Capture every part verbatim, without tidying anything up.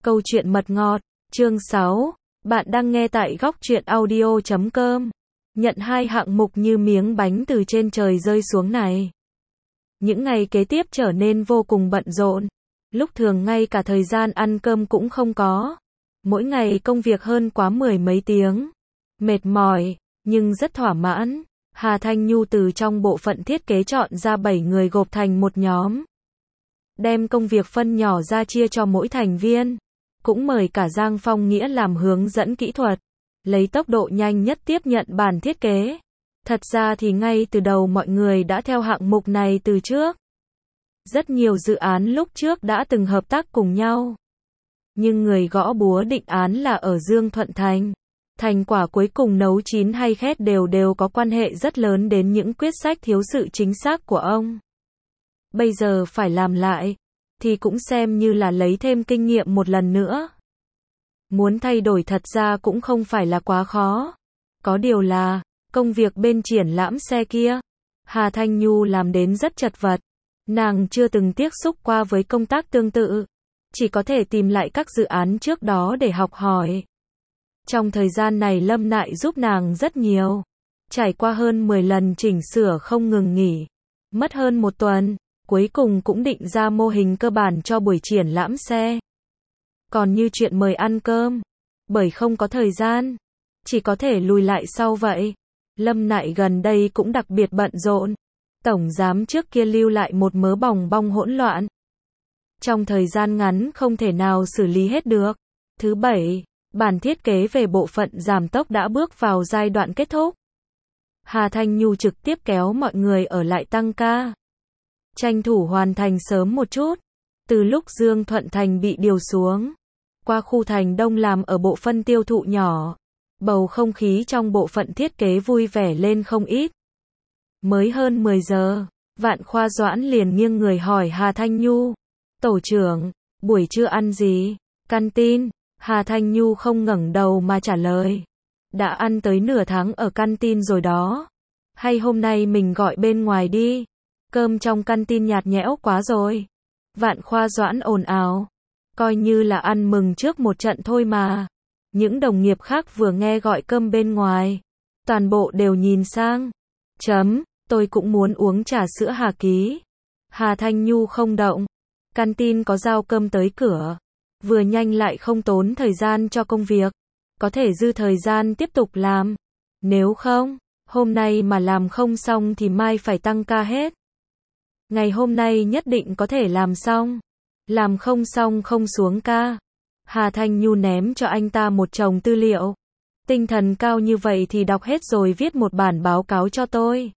Câu chuyện mật ngọt, chương sáu. Bạn đang nghe tại góc truyện audio chấm com. Nhận hai hạng mục như miếng bánh từ trên trời rơi xuống này. Những ngày kế tiếp trở nên vô cùng bận rộn. Lúc thường ngay cả thời gian ăn cơm cũng không có. Mỗi ngày công việc hơn quá mười mấy tiếng. Mệt mỏi, nhưng rất thỏa mãn. Hà Thanh Nhu từ trong bộ phận thiết kế chọn ra bảy người gộp thành một nhóm. Đem công việc phân nhỏ ra chia cho mỗi thành viên. Cũng mời cả Giang Phong Nghĩa làm hướng dẫn kỹ thuật. Lấy tốc độ nhanh nhất tiếp nhận bản thiết kế. Thật ra thì ngay từ đầu mọi người đã theo hạng mục này từ trước. Rất nhiều dự án lúc trước đã từng hợp tác cùng nhau. Nhưng người gõ búa định án là ở Dương Thuận Thành. Thành quả cuối cùng nấu chín hay khét đều đều có quan hệ rất lớn đến những quyết sách thiếu sự chính xác của ông. Bây giờ phải làm lại, thì cũng xem như là lấy thêm kinh nghiệm một lần nữa. Muốn thay đổi thật ra cũng không phải là quá khó. Có điều là, công việc bên triển lãm xe kia, Hà Thanh Nhu làm đến rất chật vật. Nàng chưa từng tiếp xúc qua với công tác tương tự. Chỉ có thể tìm lại các dự án trước đó để học hỏi. Trong thời gian này Lâm Nại giúp nàng rất nhiều. Trải qua hơn mười lần chỉnh sửa không ngừng nghỉ. Mất hơn một tuần. Cuối cùng cũng định ra mô hình cơ bản cho buổi triển lãm xe. Còn như chuyện mời ăn cơm, bởi không có thời gian, chỉ có thể lùi lại sau vậy. Lâm Nại gần đây cũng đặc biệt bận rộn. Tổng giám trước kia lưu lại một mớ bòng bong hỗn loạn. Trong thời gian ngắn không thể nào xử lý hết được. Thứ bảy, bản thiết kế về bộ phận giảm tốc đã bước vào giai đoạn kết thúc. Hà Thanh Nhu trực tiếp kéo mọi người ở lại tăng ca. Tranh thủ hoàn thành sớm một chút. Từ lúc Dương Thuận Thành bị điều xuống, qua khu thành Đông làm ở bộ phận tiêu thụ nhỏ, bầu không khí trong bộ phận thiết kế vui vẻ lên không ít. Mới hơn mười giờ, Vạn Khoa Doãn liền nghiêng người hỏi Hà Thanh Nhu, tổ trưởng, buổi trưa ăn gì? Canteen. Hà Thanh Nhu không ngẩng đầu mà trả lời, đã ăn tới nửa tháng ở canteen rồi đó. Hay hôm nay mình gọi bên ngoài đi? Cơm trong canteen nhạt nhẽo quá rồi. Vạn Khoa Doãn ồn ào. Coi như là ăn mừng trước một trận thôi mà. Những đồng nghiệp khác vừa nghe gọi cơm bên ngoài, toàn bộ đều nhìn sang. Chấm, tôi cũng muốn uống trà sữa Hà Ký. Hà Thanh Nhu không động. Canteen có giao cơm tới cửa. Vừa nhanh lại không tốn thời gian cho công việc. Có thể dư thời gian tiếp tục làm. Nếu không, hôm nay mà làm không xong thì mai phải tăng ca hết. Ngày hôm nay nhất định có thể làm xong. Làm không xong không xuống ca. Hà Thanh Nhu ném cho anh ta một chồng tư liệu. Tinh thần cao như vậy thì đọc hết rồi viết một bản báo cáo cho tôi.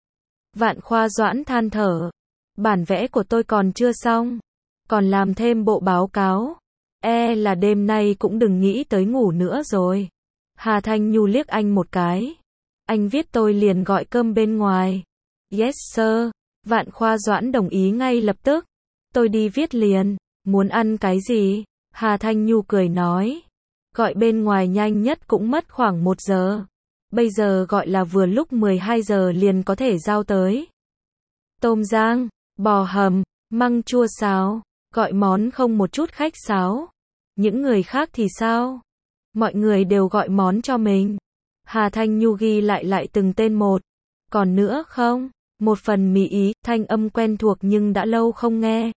Vạn Khoa Doãn than thở. Bản vẽ của tôi còn chưa xong. Còn làm thêm bộ báo cáo. E là đêm nay cũng đừng nghĩ tới ngủ nữa rồi. Hà Thanh Nhu liếc anh một cái. Anh viết tôi liền gọi cơm bên ngoài. Yes sir. Vạn Khoa Doãn đồng ý ngay lập tức. Tôi đi viết liền. Muốn ăn cái gì? Hà Thanh Nhu cười nói. Gọi bên ngoài nhanh nhất cũng mất khoảng một giờ. Bây giờ gọi là vừa lúc mười hai giờ liền có thể giao tới. Tôm rang, bò hầm, măng chua xào. Gọi món không một chút khách sáo. Những người khác thì sao? Mọi người đều gọi món cho mình. Hà Thanh Nhu ghi lại lại từng tên một. Còn nữa không? Một phần mì Ý, thanh âm quen thuộc nhưng đã lâu không nghe.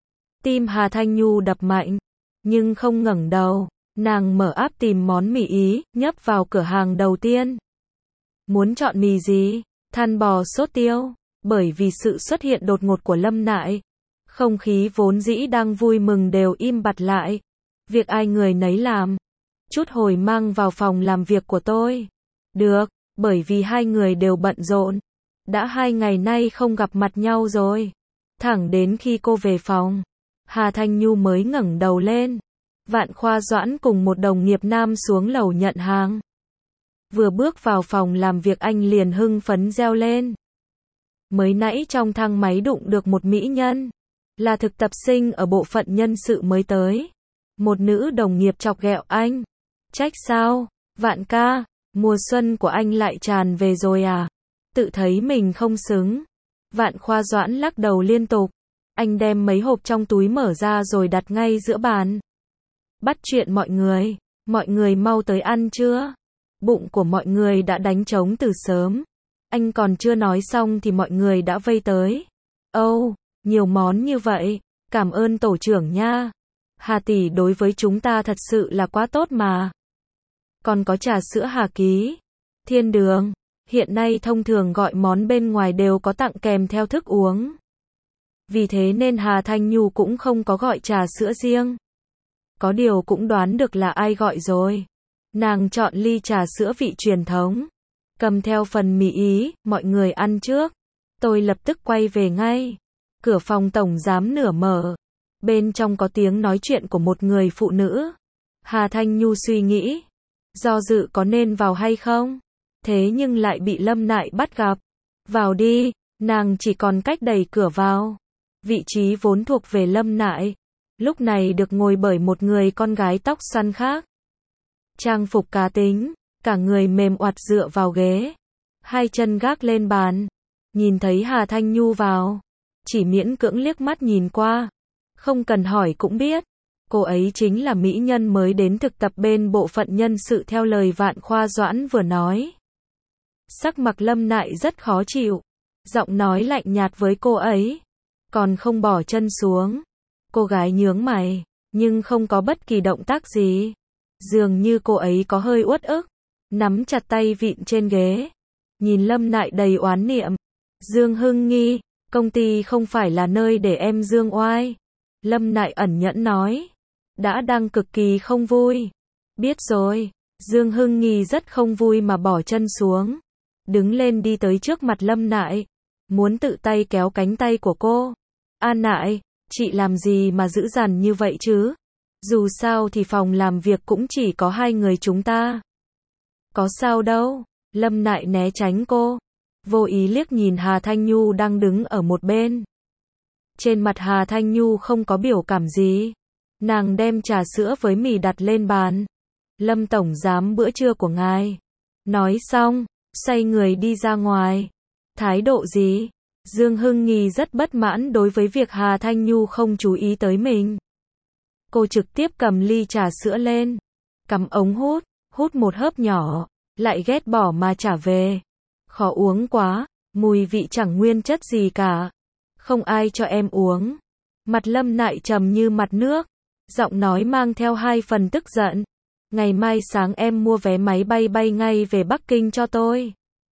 Tim Hà Thanh Nhu đập mạnh, nhưng không ngẩng đầu. Nàng mở app tìm món mì Ý, nhấp vào cửa hàng đầu tiên. Muốn chọn mì gì? Than bò sốt tiêu. Bởi vì sự xuất hiện đột ngột của Lâm Nại, không khí vốn dĩ đang vui mừng đều im bặt lại. Việc ai người nấy làm. Chút hồi mang vào phòng làm việc của tôi. Được, bởi vì hai người đều bận rộn. Đã hai ngày nay không gặp mặt nhau rồi. Thẳng đến khi cô về phòng, Hà Thanh Nhu mới ngẩng đầu lên. Vạn Khoa Doãn cùng một đồng nghiệp nam xuống lầu nhận hàng. Vừa bước vào phòng làm việc anh liền hưng phấn reo lên. Mới nãy trong thang máy đụng được một mỹ nhân. Là thực tập sinh ở bộ phận nhân sự mới tới. Một nữ đồng nghiệp chọc ghẹo anh. Trách sao? Vạn ca, mùa xuân của anh lại tràn về rồi à? Tự thấy mình không xứng. Vạn Khoa Doãn lắc đầu liên tục. Anh đem mấy hộp trong túi mở ra rồi đặt ngay giữa bàn. Bắt chuyện mọi người, mọi người mau tới ăn chưa? Bụng của mọi người đã đánh trống từ sớm. Anh còn chưa nói xong thì mọi người đã vây tới. Âu, oh, nhiều món như vậy, cảm ơn tổ trưởng nha. Hà tỷ đối với chúng ta thật sự là quá tốt mà. Còn có trà sữa Hà ký, thiên đường, hiện nay thông thường gọi món bên ngoài đều có tặng kèm theo thức uống. Vì thế nên Hà Thanh Nhu cũng không có gọi trà sữa riêng. Có điều cũng đoán được là ai gọi rồi. Nàng chọn ly trà sữa vị truyền thống, cầm theo phần mì Ý, mọi người ăn trước. Tôi lập tức quay về ngay. Cửa phòng tổng giám nửa mở. Bên trong có tiếng nói chuyện của một người phụ nữ. Hà Thanh Nhu suy nghĩ, do dự có nên vào hay không? Thế nhưng lại bị Lâm Nại bắt gặp. Vào đi, nàng chỉ còn cách đẩy cửa vào. Vị trí vốn thuộc về Lâm Nại, lúc này được ngồi bởi một người con gái tóc xoăn khác. Trang phục cá tính, cả người mềm oặt dựa vào ghế, hai chân gác lên bàn. Nhìn thấy Hà Thanh Nhu vào, chỉ miễn cưỡng liếc mắt nhìn qua, không cần hỏi cũng biết. Cô ấy chính là mỹ nhân mới đến thực tập bên bộ phận nhân sự theo lời Vạn Khoa Doãn vừa nói. Sắc mặt Lâm Nại rất khó chịu, giọng nói lạnh nhạt với cô ấy, còn không bỏ chân xuống. Cô gái nhướng mày, nhưng không có bất kỳ động tác gì. Dường như cô ấy có hơi uất ức, nắm chặt tay vịn trên ghế, nhìn Lâm Nại đầy oán niệm. Dương Hưng Nghi, công ty không phải là nơi để em dương oai. Lâm Nại ẩn nhẫn nói, đã đang cực kỳ không vui. Biết rồi. Dương Hưng Nghi rất không vui mà bỏ chân xuống, đứng lên đi tới trước mặt Lâm Nại, muốn tự tay kéo cánh tay của cô. An Nại, chị làm gì mà dữ dằn như vậy chứ? Dù sao thì phòng làm việc cũng chỉ có hai người chúng ta. Có sao đâu. Lâm Nại né tránh cô, vô ý liếc nhìn Hà Thanh Nhu đang đứng ở một bên. Trên mặt Hà Thanh Nhu không có biểu cảm gì. Nàng đem trà sữa với mì đặt lên bàn. Lâm tổng giám, bữa trưa của ngài. Nói xong, xoay người đi ra ngoài. Thái độ gì? Dương Hưng Nghi rất bất mãn đối với việc Hà Thanh Nhu không chú ý tới mình. Cô trực tiếp cầm ly trà sữa lên, cắm ống hút, hút một hớp nhỏ, lại ghét bỏ mà trả về. Khó uống quá, mùi vị chẳng nguyên chất gì cả. Không ai cho em uống. Mặt Lâm Nại trầm như mặt nước, giọng nói mang theo hai phần tức giận. Ngày mai sáng em mua vé máy bay bay ngay về Bắc Kinh cho tôi.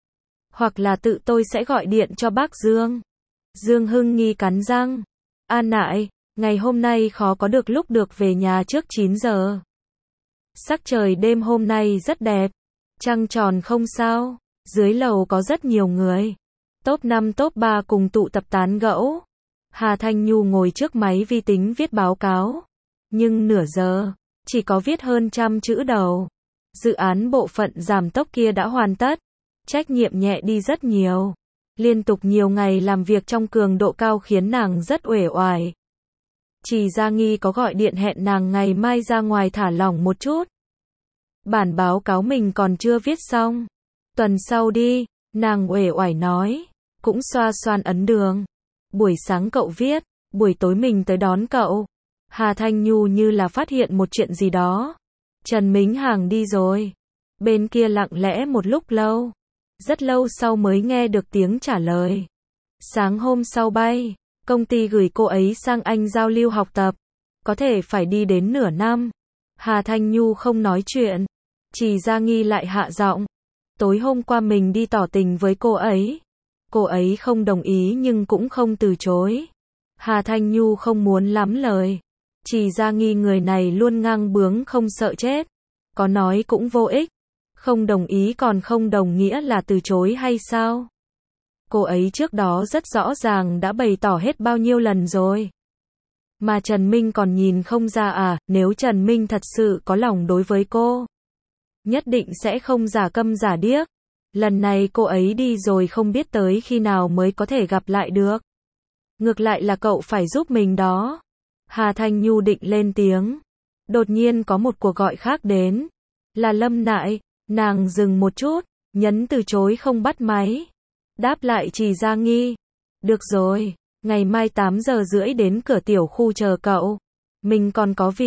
Hoặc là tự tôi sẽ gọi điện cho bác Dương. Dương Hưng Nghi cắn răng. An Nại, ngày hôm nay khó có được lúc được về nhà trước chín giờ. Sắc trời đêm hôm nay rất đẹp. Trăng tròn không sao. Dưới lầu có rất nhiều người. Top năm top ba cùng tụ tập tán gẫu. Hà Thanh Nhu ngồi trước máy vi tính viết báo cáo. Nhưng nửa giờ, chỉ có viết hơn trăm chữ đầu. Dự án bộ phận giảm tốc kia đã hoàn tất. Trách nhiệm nhẹ đi rất nhiều. Liên tục nhiều ngày làm việc trong cường độ cao khiến nàng rất uể oải. Trì Gia Nghi có gọi điện hẹn nàng ngày mai ra ngoài thả lỏng một chút. Bản báo cáo mình còn chưa viết xong. Tuần sau đi, nàng uể oải nói. Cũng xoa xoan ấn đường. Buổi sáng cậu viết, buổi tối mình tới đón cậu. Hà Thanh Nhu như là phát hiện một chuyện gì đó. Trần Mính Hàng đi rồi. Bên kia lặng lẽ một lúc lâu. Rất lâu sau mới nghe được tiếng trả lời. Sáng hôm sau bay, công ty gửi cô ấy sang Anh giao lưu học tập. Có thể phải đi đến nửa năm. Hà Thanh Nhu không nói chuyện. Trì Gia Nghi lại hạ giọng. Tối hôm qua mình đi tỏ tình với cô ấy. Cô ấy không đồng ý nhưng cũng không từ chối. Hà Thanh Nhu không muốn lắm lời. Trì Gia Nghi người này luôn ngang bướng không sợ chết. Có nói cũng vô ích. Không đồng ý còn không đồng nghĩa là từ chối hay sao? Cô ấy trước đó rất rõ ràng đã bày tỏ hết bao nhiêu lần rồi. Mà Trần Minh còn nhìn không ra à, nếu Trần Minh thật sự có lòng đối với cô. Nhất định sẽ không giả câm giả điếc. Lần này cô ấy đi rồi không biết tới khi nào mới có thể gặp lại được. Ngược lại là cậu phải giúp mình đó. Hà Thanh Nhu định lên tiếng. Đột nhiên có một cuộc gọi khác đến. Là Lâm Nại. Nàng dừng một chút, nhấn từ chối không bắt máy. Đáp lại Trì Gia Nghi. Được rồi, ngày mai tám giờ rưỡi đến cửa tiểu khu chờ cậu. Mình còn có việc.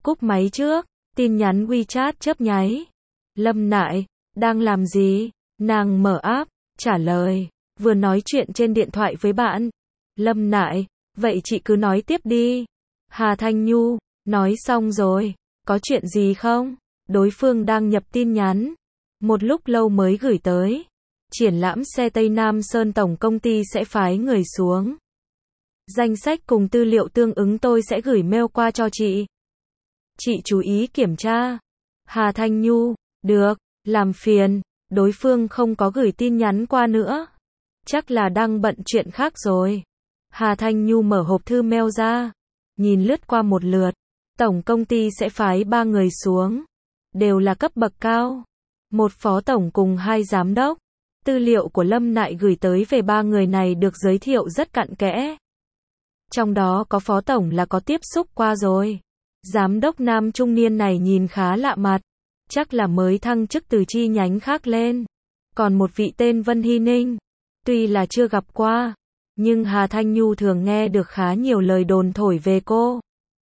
Cúp máy trước, tin nhắn WeChat chớp nháy. Lâm Nại, đang làm gì? Nàng mở app, trả lời, vừa nói chuyện trên điện thoại với bạn. Lâm Nại, vậy chị cứ nói tiếp đi. Hà Thanh Nhu, nói xong rồi, có chuyện gì không? Đối phương đang nhập tin nhắn. Một lúc lâu mới gửi tới. Triển lãm xe Tây Nam Sơn tổng công ty sẽ phái người xuống. Danh sách cùng tư liệu tương ứng tôi sẽ gửi mail qua cho chị. Chị chú ý kiểm tra. Hà Thanh Nhu, được, làm phiền. Đối phương không có gửi tin nhắn qua nữa. Chắc là đang bận chuyện khác rồi. Hà Thanh Nhu mở hộp thư mail ra. Nhìn lướt qua một lượt. Tổng công ty sẽ phái ba người xuống. Đều là cấp bậc cao. Một phó tổng cùng hai giám đốc. Tư liệu của Lâm Nại gửi tới về ba người này được giới thiệu rất cặn kẽ. Trong đó có phó tổng là có tiếp xúc qua rồi. Giám đốc nam trung niên này nhìn khá lạ mặt. Chắc là mới thăng chức từ chi nhánh khác lên. Còn một vị tên Vân Hy Ninh. Tuy là chưa gặp qua. Nhưng Hà Thanh Nhu thường nghe được khá nhiều lời đồn thổi về cô.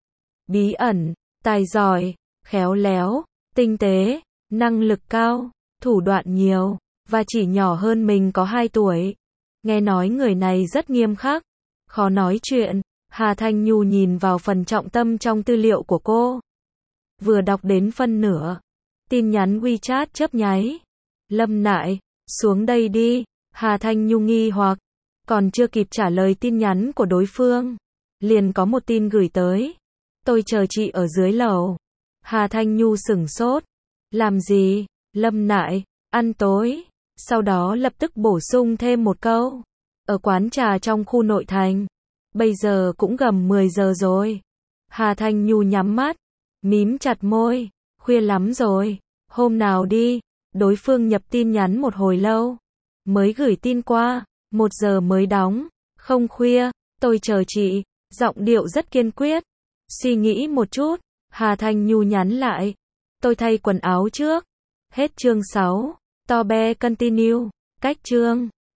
Bí ẩn, tài giỏi, khéo léo, tinh tế, năng lực cao, thủ đoạn nhiều, và chỉ nhỏ hơn mình có hai tuổi. Nghe nói người này rất nghiêm khắc, khó nói chuyện. Hà Thanh Nhu nhìn vào phần trọng tâm trong tư liệu của cô. Vừa đọc đến phân nửa. Tin nhắn WeChat chớp nháy. Lâm Nại, xuống đây đi. Hà Thanh Nhu nghi hoặc. Còn chưa kịp trả lời tin nhắn của đối phương. Liền có một tin gửi tới. Tôi chờ chị ở dưới lầu. Hà Thanh Nhu sửng sốt. Làm gì? Lâm Nại, ăn tối. Sau đó lập tức bổ sung thêm một câu. Ở quán trà trong khu nội thành. Bây giờ cũng gần mười giờ rồi. Hà Thanh Nhu nhắm mắt. Mím chặt môi. Khuya lắm rồi. Hôm nào đi. Đối phương nhập tin nhắn một hồi lâu. Mới gửi tin qua. Một giờ mới đóng. Không khuya. Tôi chờ chị. Giọng điệu rất kiên quyết. Suy nghĩ một chút. Hà Thanh Nhu nhắn lại. Tôi thay quần áo trước. Hết chương sáu. To be continue. Cách chương